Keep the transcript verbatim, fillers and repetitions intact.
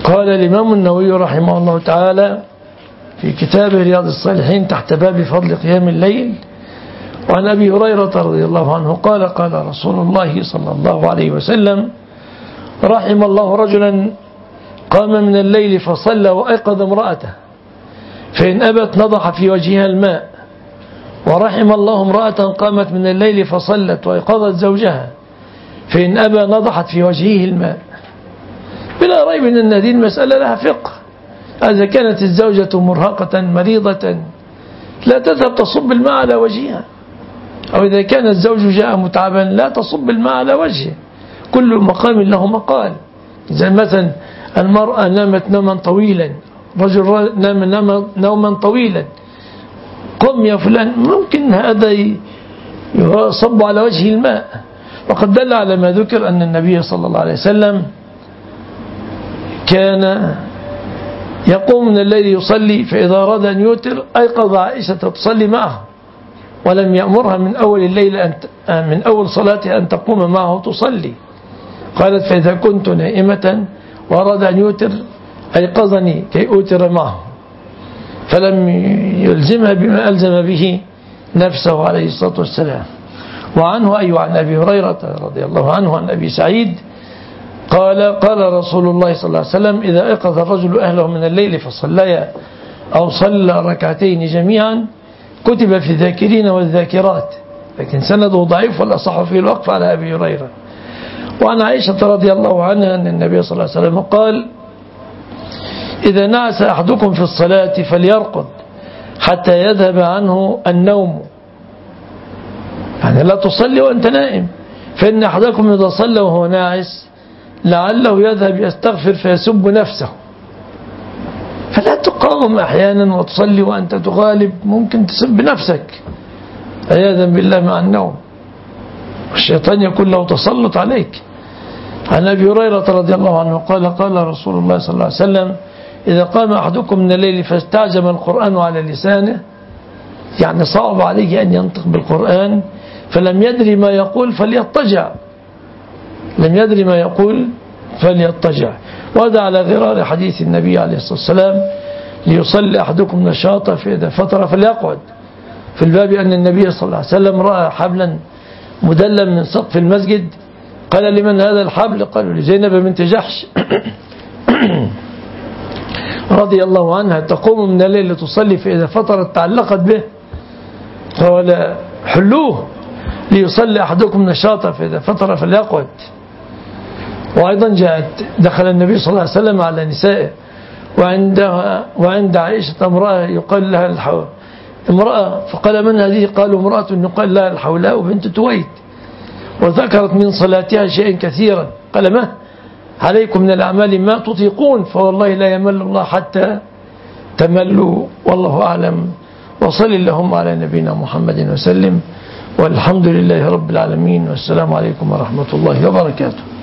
قال الإمام النووي رحمه الله تعالى في كتابه رياض الصالحين تحت باب فضل قيام الليل: وعن أبي هريرة رضي الله عنه قال: قال رسول الله صلى الله عليه وسلم: رحم الله رجلا قام من الليل فصلى وأيقظ امرأته، فإن أبت نضح في وجهها الماء. ورحم الله امرأة قامت من الليل فصلت وأيقظت زوجها، فإن أبى نضحت في وجهه الماء. بلا ريب أن هذه المسألة لها فقه. إذا كانت الزوجة مرهقة مريضة لا تذهب تصب الماء على وجهها، أو إذا كان الزوج جاء متعبا لا تصب الماء على وجهه. كل مقام له مقال. إذا مثلا المرأة نامت نوما طويلا، رجل نام نوما طويلا، قم يا فلان، ممكن هذا يصب على وجه الماء. وقد دل على ما ذكر أن النبي صلى الله عليه وسلم كان يقوم من الليل يصلي، فإذا أراد أن يوتر أيقظ عائشة تصلي معه، ولم يأمرها من أول الليل أن من أول صلاتها أن تقوم معه تصلي. قالت: فإذا كنت نائمة وأراد أن يوتر أيقظني كي أوتر معه، فلم يلزمها بما ألزم به نفسه عليه الصلاة والسلام. وعنه أي عن أبي هريرة رضي الله عنه عن أبي سعيد قال: قال رسول الله صلى الله عليه وسلم: إذا أيقظ الرجل أهله من الليل فصليا أو صلى ركعتين جميعا كتب في الذاكرين والذاكرات. لكن سنده ضعيف والأصح فيه الوقف على أبي هريرة. وعن عائشة رضي الله عنها أن النبي صلى الله عليه وسلم قال: إذا نعس أحدكم في الصلاة فليرقد حتى يذهب عنه النوم. يعني لا تصلي وأنت نائم، فإن أحدكم إذا صلى وهو ناعس لعله يذهب يستغفر فيسب نفسه. فلا تقاوم أحيانا وتصلي وأنت تغالب، ممكن تسب نفسك عياذا بالله مع النوم، والشيطان يكون له تسلط عليك. عن أبي هريرة رضي الله عنه قال: قال رسول الله صلى الله عليه وسلم: إذا قام أحدكم من الليل فاستعجم القرآن على لسانه، يعني صعب عليه أن ينطق بالقرآن، فلم يدري ما يقول فليضطجع، لم يدري ما يقول فليضطجع. وهذا على غرار حديث النبي عليه الصلاة والسلام: ليصلي أحدكم نشاطا فإذا فطر فليقعد. في الباب أن النبي صلى الله عليه وسلم رأى حبلا مدلا من سقف المسجد، قال: لمن هذا الحبل؟ قالوا: لزينب بنت جحش رضي الله عنها، تقوم من الليل تصلي فإذا فطرت تعلقت به. قال: حلوه ليصلي أحدكم نشاطا فإذا فطر فليقعد. وأيضا جاءت دخل النبي صلى الله عليه وسلم على نسائه، وعندها وعند عائشة امرأة يقال لها الحول امرأة، فقال: من هذه؟ قالوا: امرأة يقال لها الحولاء بنت تويت، وذكرت من صلاتها شيئا كثيرا. قال: ما عليكم من الأعمال ما تطيقون، فوالله لا يمل الله حتى تملوا. والله أعلم. وصل اللهم على نبينا محمد وسلم، والحمد لله رب العالمين، والسلام عليكم ورحمة الله وبركاته.